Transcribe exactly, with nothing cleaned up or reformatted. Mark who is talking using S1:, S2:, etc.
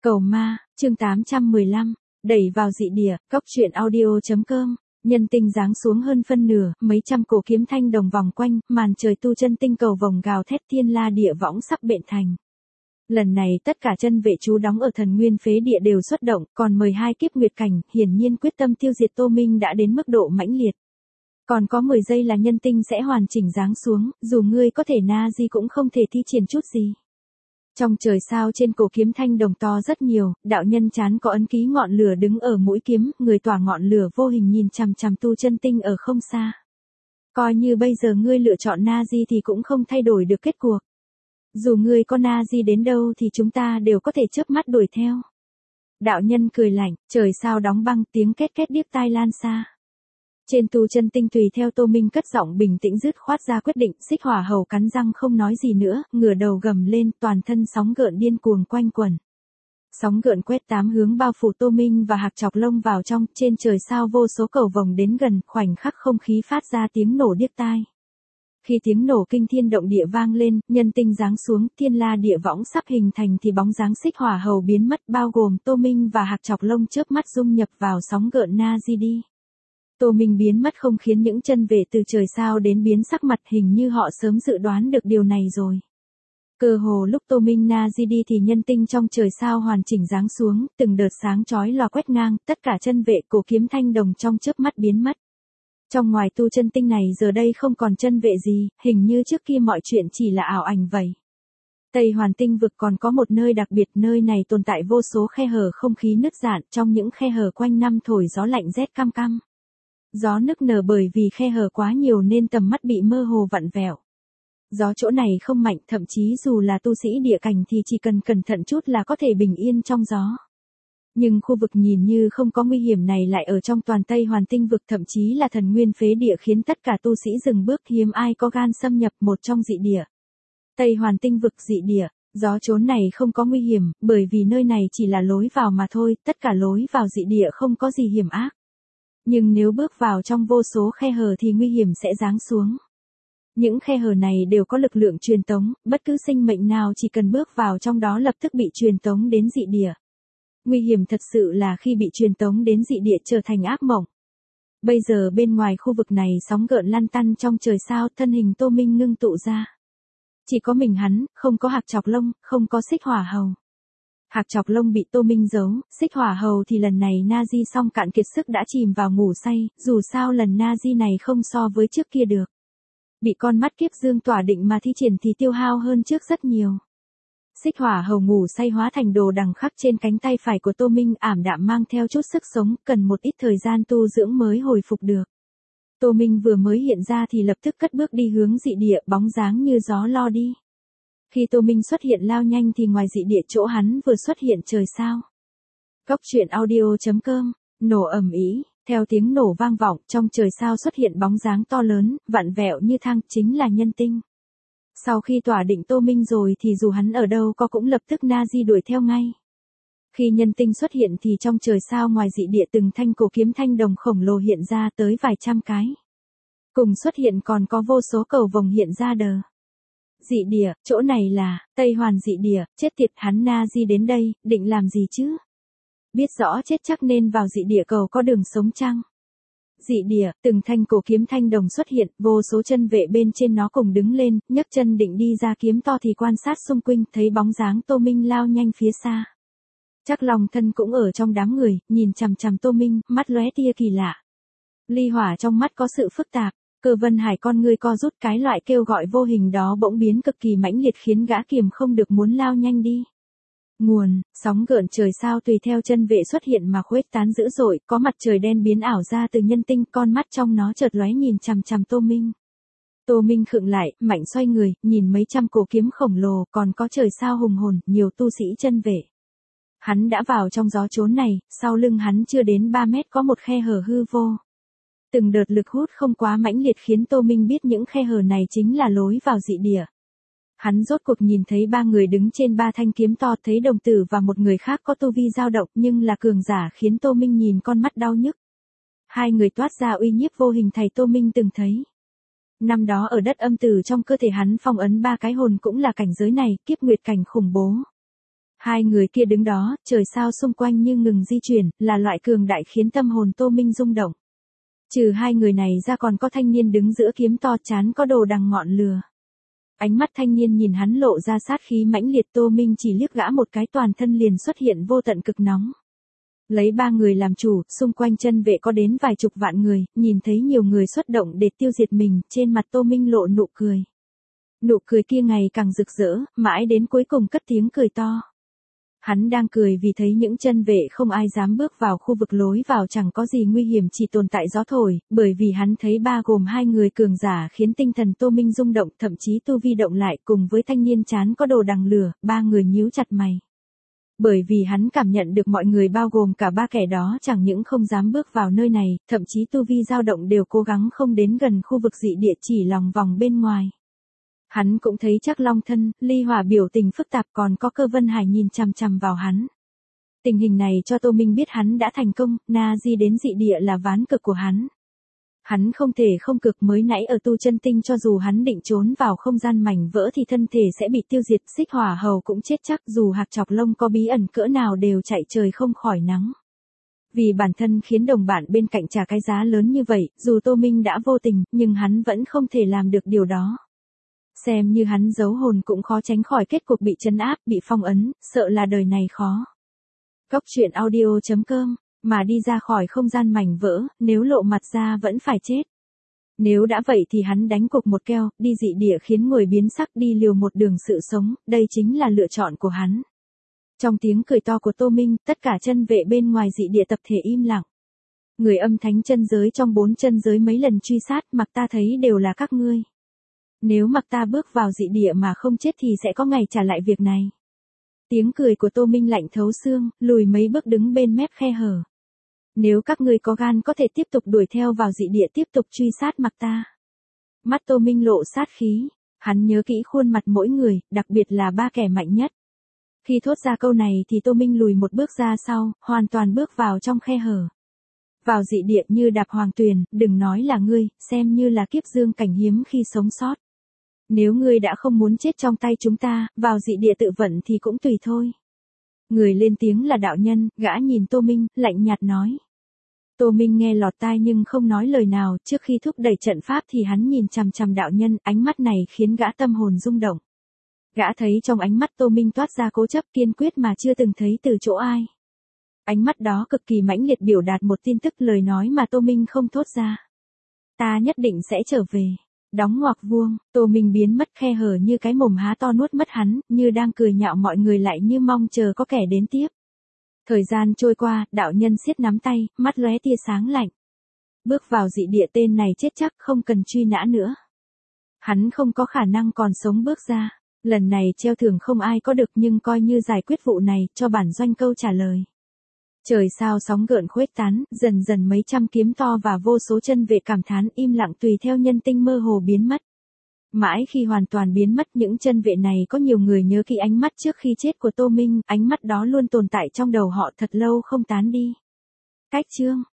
S1: Cầu ma, chương tám trăm mười lăm, đẩy vào dị địa, cóc truyện audio.com. Nhân tinh giáng xuống hơn phân nửa, mấy trăm cổ kiếm thanh đồng vòng quanh, màn trời tu chân tinh cầu vòng gào thét thiên la địa võng sắp bện thành. Lần này tất cả chân vệ chú đóng ở thần nguyên phế địa đều xuất động, còn mười hai kiếp nguyệt cảnh, hiển nhiên quyết tâm tiêu diệt Tô Minh đã đến mức độ mãnh liệt. Còn có mười giây là nhân tinh sẽ hoàn chỉnh giáng xuống, dù ngươi có thể na di cũng không thể thi triển chút gì. Trong trời sao trên cổ kiếm thanh đồng to rất nhiều, đạo nhân chán có ấn ký ngọn lửa đứng ở mũi kiếm, người tỏa ngọn lửa vô hình nhìn chằm chằm tu chân tinh ở không xa. Coi như bây giờ ngươi lựa chọn na di thì cũng không thay đổi được kết cuộc. Dù ngươi có na di đến đâu thì chúng ta đều có thể chớp mắt đuổi theo. Đạo nhân cười lạnh, trời sao đóng băng, tiếng két két điếc tai lan xa. Trên tu chân tinh tùy theo Tô Minh cất giọng bình tĩnh dứt khoát ra quyết định, Xích Hỏa Hầu cắn răng không nói gì nữa, ngửa đầu gầm lên, toàn thân sóng gợn điên cuồng quanh quẩn. Sóng gợn quét tám hướng bao phủ Tô Minh và Hạc Chọc Lông vào trong, trên trời sao vô số cầu vồng đến gần, khoảnh khắc không khí phát ra tiếng nổ điếc tai. Khi tiếng nổ kinh thiên động địa vang lên, nhân tinh giáng xuống, thiên la địa võng sắp hình thành thì bóng dáng Xích Hỏa Hầu biến mất, bao gồm Tô Minh và Hạc Chọc Lông chớp mắt dung nhập vào sóng gợn na di đi. Tô Minh biến mất không khiến những chân vệ từ trời sao đến biến sắc mặt, hình như họ sớm dự đoán được điều này rồi. Cơ hồ lúc Tô Minh na di đi thì nhân tinh trong trời sao hoàn chỉnh giáng xuống, từng đợt sáng chói lòa quét ngang, tất cả chân vệ cổ kiếm thanh đồng trong chớp mắt biến mất. Trong ngoài tu chân tinh này giờ đây không còn chân vệ gì, hình như trước kia mọi chuyện chỉ là ảo ảnh vậy. Tây Hoàn tinh vực còn có một nơi đặc biệt, nơi này tồn tại vô số khe hở không khí nứt rạn, trong những khe hở quanh năm thổi gió lạnh rét căm căm. Gió nức nở bởi vì khe hở quá nhiều nên tầm mắt bị mơ hồ vặn vẹo. Gió chỗ này không mạnh, thậm chí dù là tu sĩ địa cảnh thì chỉ cần cẩn thận chút là có thể bình yên trong gió. Nhưng khu vực nhìn như không có nguy hiểm này lại ở trong toàn Tây Hoàn tinh vực, thậm chí là thần nguyên phế địa, khiến tất cả tu sĩ dừng bước, hiếm ai có gan xâm nhập một trong dị địa. Tây Hoàn tinh vực dị địa, gió chốn này không có nguy hiểm, bởi vì nơi này chỉ là lối vào mà thôi, tất cả lối vào dị địa không có gì hiểm ác. Nhưng nếu bước vào trong vô số khe hở thì nguy hiểm sẽ giáng xuống. Những khe hở này đều có lực lượng truyền tống, bất cứ sinh mệnh nào chỉ cần bước vào trong đó lập tức bị truyền tống đến dị địa. Nguy hiểm thật sự là khi bị truyền tống đến dị địa trở thành ác mộng. Bây giờ bên ngoài khu vực này sóng gợn lăn tăn trong trời sao, thân hình Tô Minh ngưng tụ ra. Chỉ có mình hắn, không có Hạc Chọc Lông, không có Xích Hỏa Hầu. Hạc Chọc Lông bị Tô Minh giấu, Xích Hỏa Hầu thì lần này na di xong cạn kiệt sức đã chìm vào ngủ say, dù sao lần na di này không so với trước kia được. Bị con mắt kiếp dương tỏa định mà thi triển thì tiêu hao hơn trước rất nhiều. Xích Hỏa Hầu ngủ say hóa thành đồ đằng khắc trên cánh tay phải của Tô Minh, ảm đạm mang theo chút sức sống, cần một ít thời gian tu dưỡng mới hồi phục được. Tô Minh vừa mới hiện ra thì lập tức cất bước đi hướng dị địa, bóng dáng như gió lo đi. Khi Tô Minh xuất hiện lao nhanh thì ngoài dị địa chỗ hắn vừa xuất hiện trời sao. Cóc truyện audio.com, nổ ầm ĩ, theo tiếng nổ vang vọng, trong trời sao xuất hiện bóng dáng to lớn, vặn vẹo như thang, chính là nhân tinh. Sau khi tỏa định Tô Minh rồi thì dù hắn ở đâu có cũng lập tức na di đuổi theo ngay. Khi nhân tinh xuất hiện thì trong trời sao ngoài dị địa từng thanh cổ kiếm thanh đồng khổng lồ hiện ra tới vài trăm cái. Cùng xuất hiện còn có vô số cầu vồng hiện ra đờ. Dị địa, chỗ này là Tây Hoàn dị địa, chết tiệt, hắn na di đến đây, định làm gì chứ? Biết rõ chết chắc nên vào dị địa cầu có đường sống chăng? Dị địa, từng thanh cổ kiếm thanh đồng xuất hiện, vô số chân vệ bên trên nó cùng đứng lên, nhấc chân định đi ra kiếm to thì quan sát xung quanh, thấy bóng dáng Tô Minh lao nhanh phía xa. Chắc lòng thân cũng ở trong đám người, nhìn chằm chằm Tô Minh, mắt lóe tia kỳ lạ. Ly hỏa trong mắt có sự phức tạp. Cơ Vân Hải con ngươi co rút, cái loại kêu gọi vô hình đó bỗng biến cực kỳ mãnh liệt khiến gã kiềm không được muốn lao nhanh đi. Nguồn, sóng gợn trời sao tùy theo chân vệ xuất hiện mà khuếch tán dữ dội, có mặt trời đen biến ảo ra từ nhân tinh, con mắt trong nó chợt lóe nhìn chằm chằm Tô Minh. Tô Minh khựng lại, mạnh xoay người, nhìn mấy trăm cổ kiếm khổng lồ, còn có trời sao hùng hồn, nhiều tu sĩ chân vệ. Hắn đã vào trong gió chốn này, sau lưng hắn chưa đến ba mét có một khe hở hư vô. Từng đợt lực hút không quá mãnh liệt khiến Tô Minh biết những khe hở này chính là lối vào dị địa. Hắn rốt cuộc nhìn thấy ba người đứng trên ba thanh kiếm to, thấy đồng tử và một người khác có tu vi dao động nhưng là cường giả, khiến Tô Minh nhìn con mắt đau nhức. Hai người toát ra uy nhiếp vô hình thầy Tô Minh từng thấy. Năm đó ở đất âm tử trong cơ thể hắn phong ấn ba cái hồn cũng là cảnh giới này, kiếp nguyệt cảnh khủng bố. Hai người kia đứng đó, trời sao xung quanh như ngừng di chuyển, là loại cường đại khiến tâm hồn Tô Minh rung động. Trừ hai người này ra còn có thanh niên đứng giữa kiếm to chán có đồ đằng ngọn lửa. Ánh mắt thanh niên nhìn hắn lộ ra sát khí mãnh liệt, Tô Minh chỉ liếc gã một cái toàn thân liền xuất hiện vô tận cực nóng. Lấy ba người làm chủ, xung quanh chân vệ có đến vài chục vạn người, nhìn thấy nhiều người xuất động để tiêu diệt mình, trên mặt Tô Minh lộ nụ cười. Nụ cười kia ngày càng rực rỡ, mãi đến cuối cùng cất tiếng cười to. Hắn đang cười vì thấy những chân vệ không ai dám bước vào khu vực lối vào chẳng có gì nguy hiểm, chỉ tồn tại gió thổi, bởi vì hắn thấy ba gồm hai người cường giả khiến tinh thần Tô Minh rung động, thậm chí tu vi động lại, cùng với thanh niên chán có đồ đằng lửa, ba người nhíu chặt mày. Bởi vì hắn cảm nhận được mọi người bao gồm cả ba kẻ đó chẳng những không dám bước vào nơi này, thậm chí tu vi dao động đều cố gắng không đến gần khu vực dị địa, chỉ lòng vòng bên ngoài. Hắn cũng thấy Trác Long Thân, Ly Hỏa biểu tình phức tạp, còn có Cơ Vân Hải nhìn chằm chằm vào hắn. Tình hình này cho Tô Minh biết hắn đã thành công, Na Di đến dị địa là ván cược của hắn. Hắn không thể không cực, mới nãy ở tu chân tinh cho dù hắn định trốn vào không gian mảnh vỡ thì thân thể sẽ bị tiêu diệt, Xích Hỏa Hầu cũng chết chắc, dù hạc chọc lông có bí ẩn cỡ nào đều chạy trời không khỏi nắng. Vì bản thân khiến đồng bạn bên cạnh trả cái giá lớn như vậy, dù Tô Minh đã vô tình, nhưng hắn vẫn không thể làm được điều đó. Xem như hắn giấu hồn cũng khó tránh khỏi kết cục bị trấn áp, bị phong ấn, sợ là đời này khó. Cốc truyện audio chấm com, mà đi ra khỏi không gian mảnh vỡ, nếu lộ mặt ra vẫn phải chết. Nếu đã vậy thì hắn đánh cục một keo, đi dị địa khiến người biến sắc, đi liều một đường sự sống, đây chính là lựa chọn của hắn. Trong tiếng cười to của Tô Minh, tất cả chân vệ bên ngoài dị địa tập thể im lặng. Người âm thánh chân giới trong bốn chân giới mấy lần truy sát, mặc ta thấy đều là các ngươi. Nếu mặc ta bước vào dị địa mà không chết thì sẽ có ngày trả lại việc này. Tiếng cười của Tô Minh lạnh thấu xương, lùi mấy bước đứng bên mép khe hở. Nếu các ngươi có gan có thể tiếp tục đuổi theo vào dị địa, tiếp tục truy sát mặc ta. Mắt Tô Minh lộ sát khí, hắn nhớ kỹ khuôn mặt mỗi người, đặc biệt là ba kẻ mạnh nhất. Khi thốt ra câu này thì Tô Minh lùi một bước ra sau, hoàn toàn bước vào trong khe hở. Vào dị địa như đạp hoàng tuyền, đừng nói là ngươi, xem như là kiếp dương cảnh hiếm khi sống sót. Nếu ngươi đã không muốn chết trong tay chúng ta, vào dị địa tự vận thì cũng tùy thôi. Người lên tiếng là đạo nhân, gã nhìn Tô Minh, lạnh nhạt nói. Tô Minh nghe lọt tai nhưng không nói lời nào, trước khi thúc đẩy trận pháp thì hắn nhìn chằm chằm đạo nhân, ánh mắt này khiến gã tâm hồn rung động. Gã thấy trong ánh mắt Tô Minh toát ra cố chấp kiên quyết mà chưa từng thấy từ chỗ ai. Ánh mắt đó cực kỳ mãnh liệt biểu đạt một tin tức, lời nói mà Tô Minh không thốt ra. Ta nhất định sẽ trở về. Đóng ngoặc vuông, Tô Minh biến mất khe hở như cái mồm há to nuốt mất hắn, như đang cười nhạo mọi người lại như mong chờ có kẻ đến tiếp. Thời gian trôi qua, đạo nhân siết nắm tay, mắt lóe tia sáng lạnh. Bước vào dị địa tên này chết chắc, không cần truy nã nữa. Hắn không có khả năng còn sống bước ra. Lần này treo thưởng không ai có được, nhưng coi như giải quyết vụ này, cho bản doanh câu trả lời. Trời sao sóng gợn khuếch tán, dần dần mấy trăm kiếm to và vô số chân vệ cảm thán im lặng tùy theo nhân tinh mơ hồ biến mất. Mãi khi hoàn toàn biến mất, những chân vệ này có nhiều người nhớ kỹ ánh mắt trước khi chết của Tô Minh, ánh mắt đó luôn tồn tại trong đầu họ thật lâu không tán đi. Cách chương